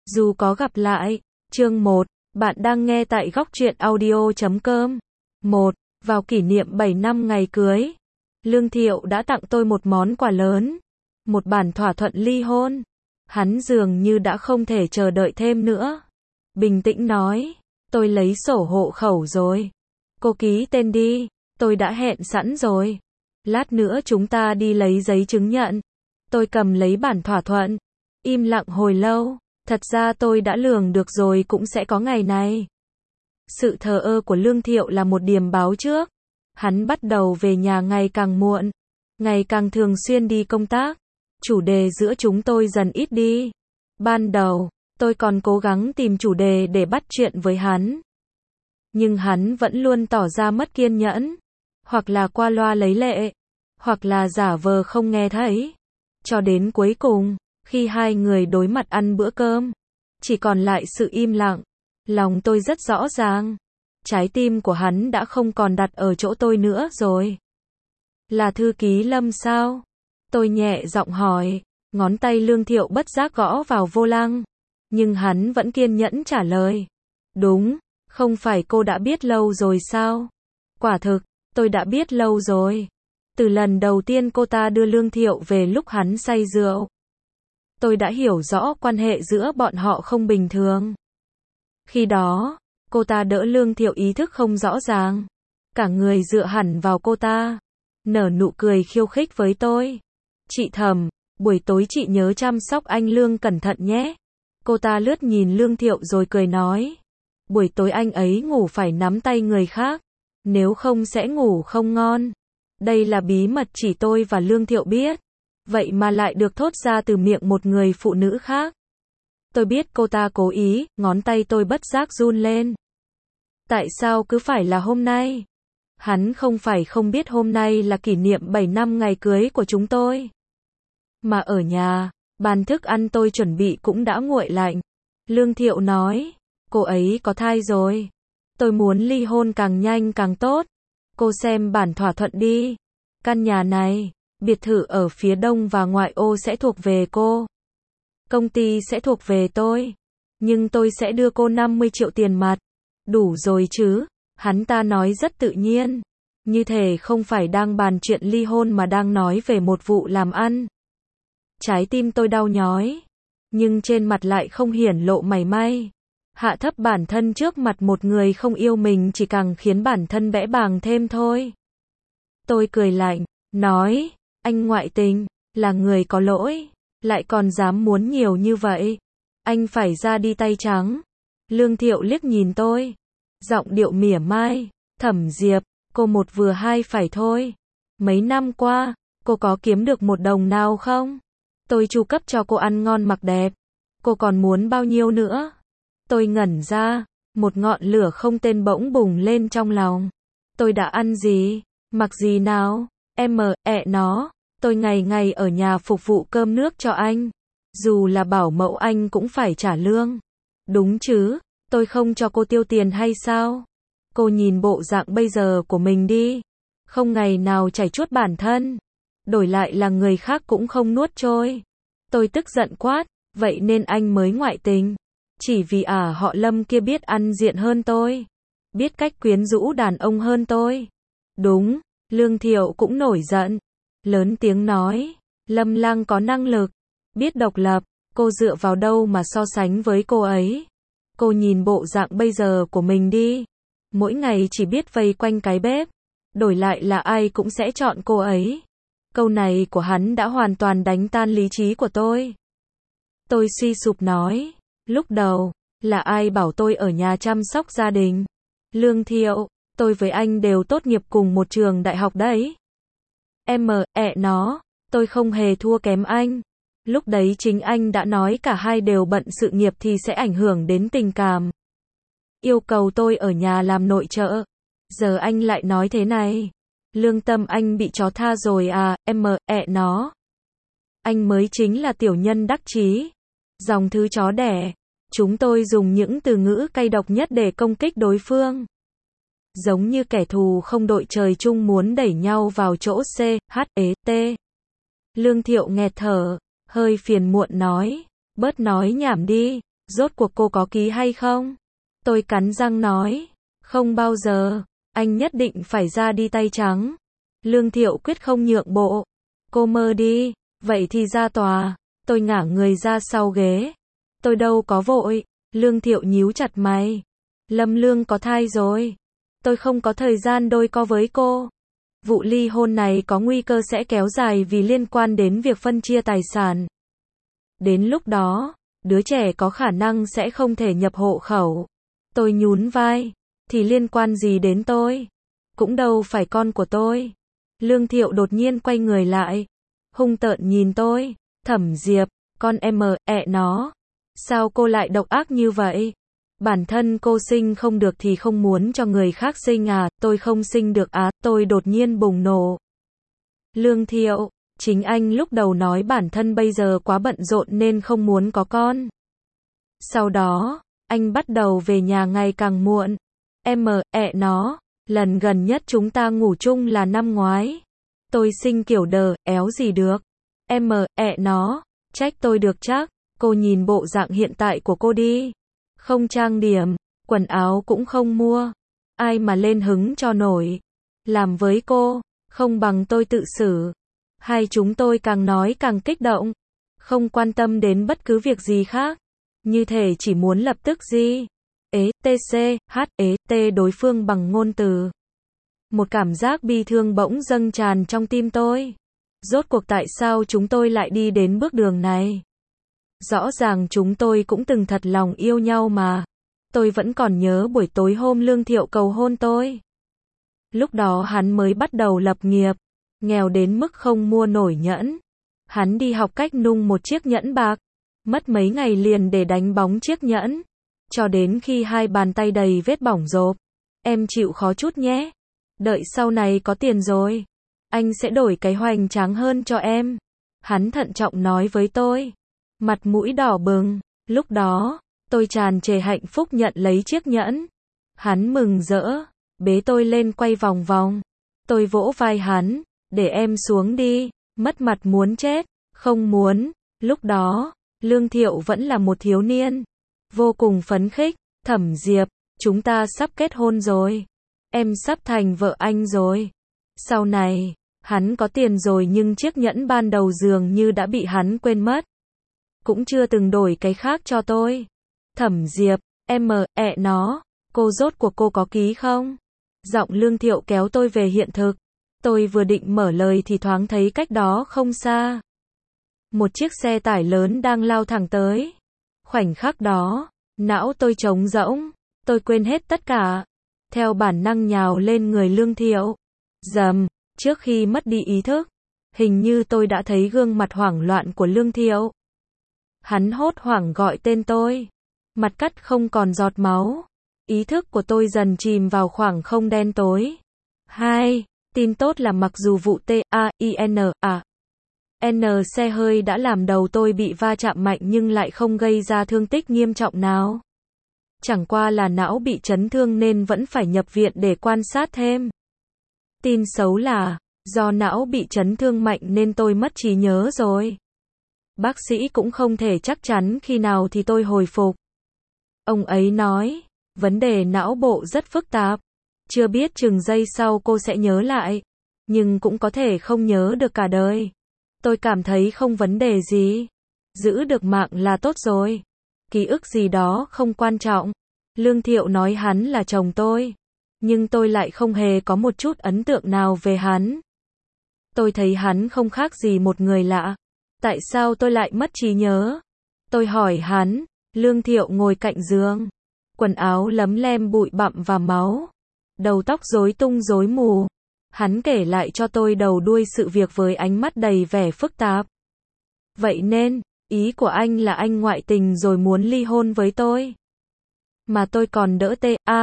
Dù có gặp lại. Chương 1. Bạn đang nghe tại góc truyện audio.com. 1. Vào kỷ niệm 7 năm ngày cưới, Lương Thiệu đã tặng tôi một món quà lớn. Một bản thỏa thuận ly hôn. Hắn dường như đã không thể chờ đợi thêm nữa. Bình tĩnh nói, tôi lấy sổ hộ khẩu rồi. Cô ký tên đi, tôi đã hẹn sẵn rồi. Lát nữa chúng ta đi lấy giấy chứng nhận. Tôi cầm lấy bản thỏa thuận. Im lặng hồi lâu. Thật ra tôi đã lường được rồi cũng sẽ có ngày này. Sự thờ ơ của Lương Thiệu là một điềm báo trước. Hắn bắt đầu về nhà ngày càng muộn, ngày càng thường xuyên đi công tác. Chủ đề giữa chúng tôi dần ít đi. Ban đầu, tôi còn cố gắng tìm chủ đề để bắt chuyện với hắn. Nhưng hắn vẫn luôn tỏ ra mất kiên nhẫn. Hoặc là qua loa lấy lệ, hoặc là giả vờ không nghe thấy. Cho đến cuối cùng, khi hai người đối mặt ăn bữa cơm, chỉ còn lại sự im lặng. Lòng tôi rất rõ ràng. Trái tim của hắn đã không còn đặt ở chỗ tôi nữa rồi. Là thư ký Lâm sao? Tôi nhẹ giọng hỏi. Ngón tay Lương Thiệu bất giác gõ vào vô lăng. Nhưng hắn vẫn kiên nhẫn trả lời. Đúng, không phải cô đã biết lâu rồi sao? Quả thực, tôi đã biết lâu rồi. Từ lần đầu tiên cô ta đưa Lương Thiệu về lúc hắn say rượu, tôi đã hiểu rõ quan hệ giữa bọn họ không bình thường. Khi đó, cô ta đỡ Lương Thiệu ý thức không rõ ràng. Cả người dựa hẳn vào cô ta. Nở nụ cười khiêu khích với tôi. Chị Thầm, buổi tối chị nhớ chăm sóc anh Lương cẩn thận nhé. Cô ta lướt nhìn Lương Thiệu rồi cười nói. Buổi tối anh ấy ngủ phải nắm tay người khác. Nếu không sẽ ngủ không ngon. Đây là bí mật chỉ tôi và Lương Thiệu biết. Vậy mà lại được thốt ra từ miệng một người phụ nữ khác. Tôi biết cô ta cố ý, ngón tay tôi bất giác run lên. Tại sao cứ phải là hôm nay? Hắn không phải không biết hôm nay là kỷ niệm 7 năm ngày cưới của chúng tôi. Mà ở nhà, bàn thức ăn tôi chuẩn bị cũng đã nguội lạnh. Lương Thiệu nói, cô ấy có thai rồi. Tôi muốn ly hôn càng nhanh càng tốt. Cô xem bản thỏa thuận đi. Căn nhà này, biệt thự ở phía đông và ngoại ô sẽ thuộc về cô. Công ty sẽ thuộc về tôi. Nhưng tôi sẽ đưa cô 50 triệu tiền mặt. Đủ rồi chứ? Hắn ta nói rất tự nhiên. Như thể không phải đang bàn chuyện ly hôn mà đang nói về một vụ làm ăn. Trái tim tôi đau nhói. Nhưng trên mặt lại không hiển lộ mảy may. Hạ thấp bản thân trước mặt một người không yêu mình chỉ càng khiến bản thân bẽ bàng thêm thôi. Tôi cười lạnh, nói, anh ngoại tình, là người có lỗi, lại còn dám muốn nhiều như vậy. Anh phải ra đi tay trắng. Lương Thiệu liếc nhìn tôi. Giọng điệu mỉa mai, Thẩm Diệp, cô một vừa hai phải thôi. Mấy năm qua, cô có kiếm được một đồng nào không? Tôi chu cấp cho cô ăn ngon mặc đẹp. Cô còn muốn bao nhiêu nữa? Tôi ngẩn ra, một ngọn lửa không tên bỗng bùng lên trong lòng. Tôi đã ăn gì? Mặc gì nào? Nó, tôi ngày ngày ở nhà phục vụ cơm nước cho anh. Dù là bảo mẫu anh cũng phải trả lương. Đúng chứ, tôi không cho cô tiêu tiền hay sao? Cô nhìn bộ dạng bây giờ của mình đi. Không ngày nào chảy chuốt bản thân. Đổi lại là người khác cũng không nuốt trôi. Tôi tức giận quát, vậy nên anh mới ngoại tình. Chỉ vì họ Lâm kia biết ăn diện hơn tôi. Biết cách quyến rũ đàn ông hơn tôi. Đúng, Lương Thiệu cũng nổi giận. Lớn tiếng nói, Lâm Lang có năng lực, biết độc lập, cô dựa vào đâu mà so sánh với cô ấy. Cô nhìn bộ dạng bây giờ của mình đi. Mỗi ngày chỉ biết vây quanh cái bếp. Đổi lại là ai cũng sẽ chọn cô ấy. Câu này của hắn đã hoàn toàn đánh tan lý trí của tôi. Tôi suy sụp nói, lúc đầu, là ai bảo tôi ở nhà chăm sóc gia đình? Lương Thiệu, tôi với anh đều tốt nghiệp cùng một trường đại học đấy. Nó, tôi không hề thua kém anh. Lúc đấy chính anh đã nói cả hai đều bận sự nghiệp thì sẽ ảnh hưởng đến tình cảm. Yêu cầu tôi ở nhà làm nội trợ. Giờ anh lại nói thế này. Lương tâm anh bị chó tha rồi à, nó. Anh mới chính là tiểu nhân đắc chí. Dòng thứ chó đẻ. Chúng tôi dùng những từ ngữ cay độc nhất để công kích đối phương. Giống như kẻ thù không đội trời chung muốn đẩy nhau vào chỗ C-H-E-T. Lương Thiệu nghẹt thở, hơi phiền muộn nói, bớt nói nhảm đi, Rốt cuộc cô có ký hay không? Tôi cắn răng nói. Không bao giờ. Anh nhất định phải ra đi tay trắng. Lương Thiệu quyết không nhượng bộ. Cô mơ đi. Vậy thì ra tòa. Tôi ngả người ra sau ghế. Tôi đâu có vội. Lương Thiệu nhíu chặt mày. Lâm Lương có thai rồi. Tôi không có thời gian đôi co với cô. Vụ ly hôn này có nguy cơ sẽ kéo dài vì liên quan đến việc phân chia tài sản. Đến lúc đó, đứa trẻ có khả năng sẽ không thể nhập hộ khẩu. Tôi nhún vai. Thì liên quan gì đến tôi? Cũng đâu phải con của tôi. Lương Thiệu đột nhiên quay người lại. Hung tợn nhìn tôi. Thẩm Diệp, con em nó. Sao cô lại độc ác như vậy? Bản thân cô sinh không được thì không muốn cho người khác sinh à? Tôi không sinh được à? Tôi đột nhiên bùng nổ. Lương Thiệu, chính anh lúc đầu nói bản thân bây giờ quá bận rộn nên không muốn có con. Sau đó, anh bắt đầu về nhà ngày càng muộn. Nó, lần gần nhất chúng ta ngủ chung là năm ngoái. Tôi sinh kiểu đờ, éo gì được. Nó, trách tôi được chắc. Cô nhìn bộ dạng hiện tại của cô đi. Không trang điểm, quần áo cũng không mua. Ai mà lên hứng cho nổi. Làm với cô, không bằng tôi tự xử. Hai chúng tôi càng nói càng kích động. Không quan tâm đến bất cứ việc gì khác. Như thể chỉ muốn lập tức đối phương bằng ngôn từ. Một cảm giác bi thương bỗng dâng tràn trong tim tôi. Rốt cuộc tại sao chúng tôi lại đi đến bước đường này? Rõ ràng chúng tôi cũng từng thật lòng yêu nhau mà. Tôi vẫn còn nhớ buổi tối hôm Lương Thiệu cầu hôn tôi. Lúc đó hắn mới bắt đầu lập nghiệp, nghèo đến mức không mua nổi nhẫn. Hắn đi học cách nung một chiếc nhẫn bạc, mất mấy ngày liền để đánh bóng chiếc nhẫn, cho đến khi hai bàn tay đầy vết bỏng rộp. Em chịu khó chút nhé. Đợi sau này có tiền rồi, anh sẽ đổi cái hoành tráng hơn cho em. Hắn thận trọng nói với tôi. Mặt mũi đỏ bừng, lúc đó, tôi tràn trề hạnh phúc nhận lấy chiếc nhẫn. Hắn mừng rỡ, bế tôi lên quay vòng vòng. Tôi vỗ vai hắn, để em xuống đi, mất mặt muốn chết. Không muốn. Lúc đó, Lương Thiệu vẫn là một thiếu niên. Vô cùng phấn khích. Thẩm Diệp, chúng ta sắp kết hôn rồi. Em sắp thành vợ anh rồi. Sau này, hắn có tiền rồi nhưng chiếc nhẫn ban đầu dường như đã bị hắn quên mất. Cũng chưa từng đổi cái khác cho tôi. Thẩm Diệp, nó, cô rốt cuộc cô có ký không? Giọng Lương Thiệu kéo tôi về hiện thực. Tôi vừa định mở lời thì thoáng thấy cách đó không xa. Một chiếc xe tải lớn đang lao thẳng tới. Khoảnh khắc đó, não tôi trống rỗng. Tôi quên hết tất cả. Theo bản năng nhào lên người Lương Thiệu. Rầm, trước khi mất đi ý thức, hình như tôi đã thấy gương mặt hoảng loạn của Lương Thiệu. Hắn hốt hoảng gọi tên tôi. Mặt cắt không còn giọt máu. Ý thức của tôi dần chìm vào khoảng không đen tối. Tin tốt là mặc dù vụ N xe hơi đã làm đầu tôi bị va chạm mạnh nhưng lại không gây ra thương tích nghiêm trọng nào. Chẳng qua là não bị chấn thương nên vẫn phải nhập viện để quan sát thêm. Tin xấu là, do não bị chấn thương mạnh nên tôi mất trí nhớ rồi. Bác sĩ cũng không thể chắc chắn khi nào thì tôi hồi phục. Ông ấy nói, vấn đề não bộ rất phức tạp. Chưa biết chừng giây sau cô sẽ nhớ lại. Nhưng cũng có thể không nhớ được cả đời. Tôi cảm thấy không vấn đề gì. Giữ được mạng là tốt rồi. Ký ức gì đó không quan trọng. Lương Thiệu nói hắn là chồng tôi. Nhưng tôi lại không hề có một chút ấn tượng nào về hắn. Tôi thấy hắn không khác gì một người lạ. Tại sao tôi lại mất trí nhớ? Tôi hỏi hắn. Lương Thiệu ngồi cạnh giường. Quần áo lấm lem bụi bặm và máu. Đầu tóc rối tung rối mù. Hắn kể lại cho tôi đầu đuôi sự việc với ánh mắt đầy vẻ phức tạp. Vậy nên, ý của anh là anh ngoại tình rồi muốn ly hôn với tôi. Mà tôi còn đỡ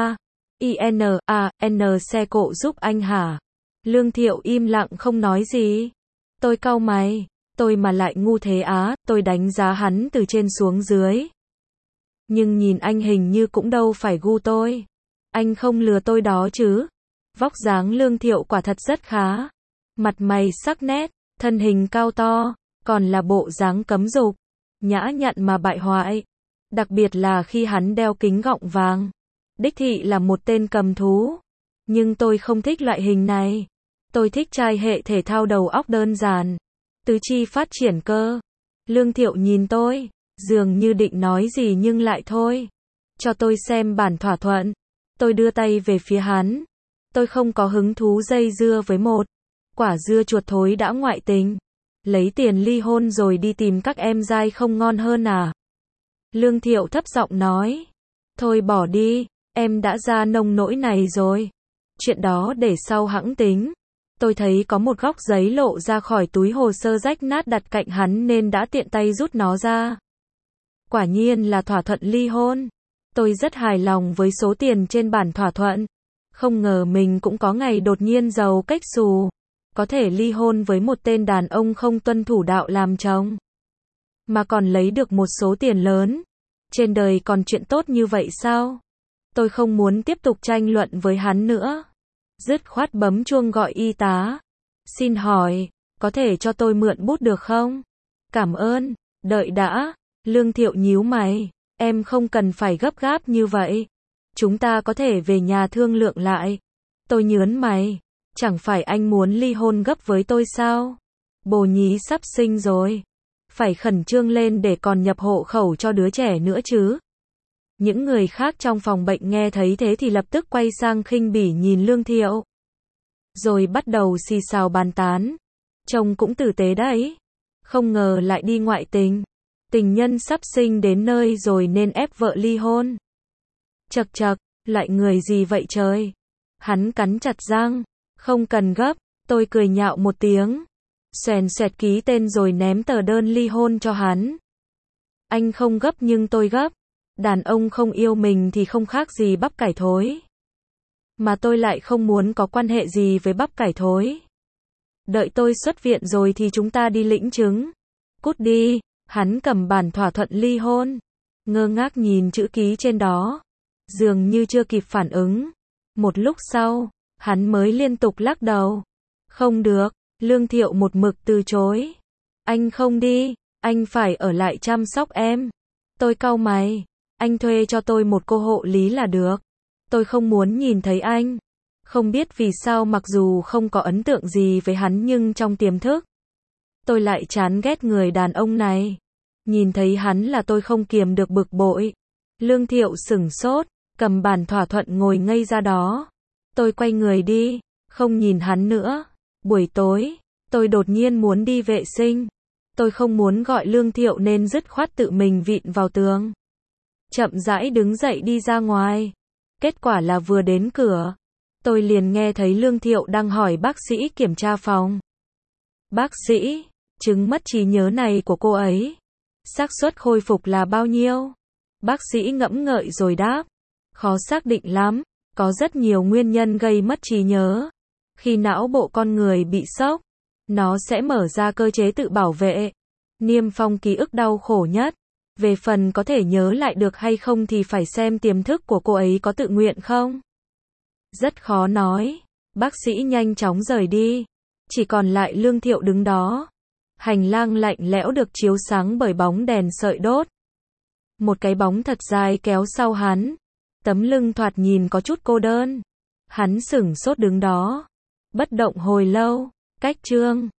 N xe cộ giúp anh hả? Lương Thiệu im lặng không nói gì. Tôi cau mày. Tôi mà lại ngu thế á? Tôi đánh giá hắn từ trên xuống dưới. Nhưng nhìn anh hình như cũng đâu phải gu tôi. Anh không lừa tôi đó chứ? Vóc dáng Lương Thiệu quả thật rất khá. Mặt mày sắc nét, thân hình cao to, còn là bộ dáng cấm dục, nhã nhặn mà bại hoại. Đặc biệt là khi hắn đeo kính gọng vàng. Đích thị là một tên cầm thú. Nhưng tôi không thích loại hình này. Tôi thích trai hệ thể thao đầu óc đơn giản. Tứ chi phát triển cơ. Lương Thiệu nhìn tôi, dường như định nói gì nhưng lại thôi. Cho tôi xem bản thỏa thuận. Tôi đưa tay về phía hắn. Tôi không có hứng thú dây dưa với một quả dưa chuột thối đã ngoại tình. Lấy tiền ly hôn rồi đi tìm các em giai không ngon hơn à? Lương Thiệu thấp giọng nói. Thôi bỏ đi, em đã ra nông nỗi này rồi. Chuyện đó để sau hẵng tính. Tôi thấy có một góc giấy lộ ra khỏi túi hồ sơ rách nát đặt cạnh hắn nên đã tiện tay rút nó ra. Quả nhiên là thỏa thuận ly hôn. Tôi rất hài lòng với số tiền trên bản thỏa thuận. Không ngờ mình cũng có ngày đột nhiên giàu cách xù. Có thể ly hôn với một tên đàn ông không tuân thủ đạo làm chồng. Mà còn lấy được một số tiền lớn. Trên đời còn chuyện tốt như vậy sao? Tôi không muốn tiếp tục tranh luận với hắn nữa. Dứt khoát bấm chuông gọi y tá. Xin hỏi, có thể cho tôi mượn bút được không? Cảm ơn, đợi đã. Lương Thiệu nhíu mày. Em không cần phải gấp gáp như vậy. Chúng ta có thể về nhà thương lượng lại. Tôi nhớn mày. Chẳng phải anh muốn ly hôn gấp với tôi sao? Bồ nhí sắp sinh rồi. Phải khẩn trương lên để còn nhập hộ khẩu cho đứa trẻ nữa chứ. Những người khác trong phòng bệnh nghe thấy thế thì lập tức quay sang khinh bỉ nhìn Lương Thiệu. Rồi bắt đầu xì xào bàn tán. Trông cũng tử tế đấy. Không ngờ lại đi ngoại tình. Tình nhân sắp sinh đến nơi rồi nên ép vợ ly hôn. Chậc chậc, lại người gì vậy trời? Hắn cắn chặt răng. Không cần gấp, tôi cười nhạo một tiếng. Xoèn xoẹt ký tên rồi ném tờ đơn ly hôn cho hắn. Anh không gấp nhưng tôi gấp. Đàn ông không yêu mình thì không khác gì bắp cải thối. Mà tôi lại không muốn có quan hệ gì với bắp cải thối. Đợi tôi xuất viện rồi thì chúng ta đi lĩnh chứng. Cút đi, hắn cầm bản thỏa thuận ly hôn. Ngơ ngác nhìn chữ ký trên đó. Dường như chưa kịp phản ứng. Một lúc sau, hắn mới liên tục lắc đầu. Không được, Lương Thiệu một mực từ chối. Anh không đi, anh phải ở lại chăm sóc em. Tôi cau mày. Anh thuê cho tôi một cô hộ lý là được. Tôi không muốn nhìn thấy anh. Không biết vì sao mặc dù không có ấn tượng gì với hắn nhưng trong tiềm thức, tôi lại chán ghét người đàn ông này. Nhìn thấy hắn là tôi không kiềm được bực bội. Lương Thiệu sửng sốt, cầm bản thỏa thuận ngồi ngây ra đó. Tôi quay người đi, không nhìn hắn nữa. Buổi tối, tôi đột nhiên muốn đi vệ sinh. Tôi không muốn gọi Lương Thiệu nên dứt khoát tự mình vịn vào tường. Chậm rãi đứng dậy đi ra ngoài. Kết quả là vừa đến cửa, tôi liền nghe thấy Lương Thiệu đang hỏi bác sĩ kiểm tra phòng. Bác sĩ, chứng mất trí nhớ này của cô ấy, xác suất khôi phục là bao nhiêu? Bác sĩ ngẫm ngợi rồi đáp. Khó xác định lắm, có rất nhiều nguyên nhân gây mất trí nhớ. Khi não bộ con người bị sốc, nó sẽ mở ra cơ chế tự bảo vệ. Niêm phong ký ức đau khổ nhất. Về phần có thể nhớ lại được hay không thì phải xem tiềm thức của cô ấy có tự nguyện không. Rất khó nói. Bác sĩ nhanh chóng rời đi. Chỉ còn lại Lương Thiệu đứng đó. Hành lang lạnh lẽo được chiếu sáng bởi bóng đèn sợi đốt. Một cái bóng thật dài kéo sau hắn. Tấm lưng thoạt nhìn có chút cô đơn. Hắn sửng sốt đứng đó. Bất động hồi lâu. Cách chương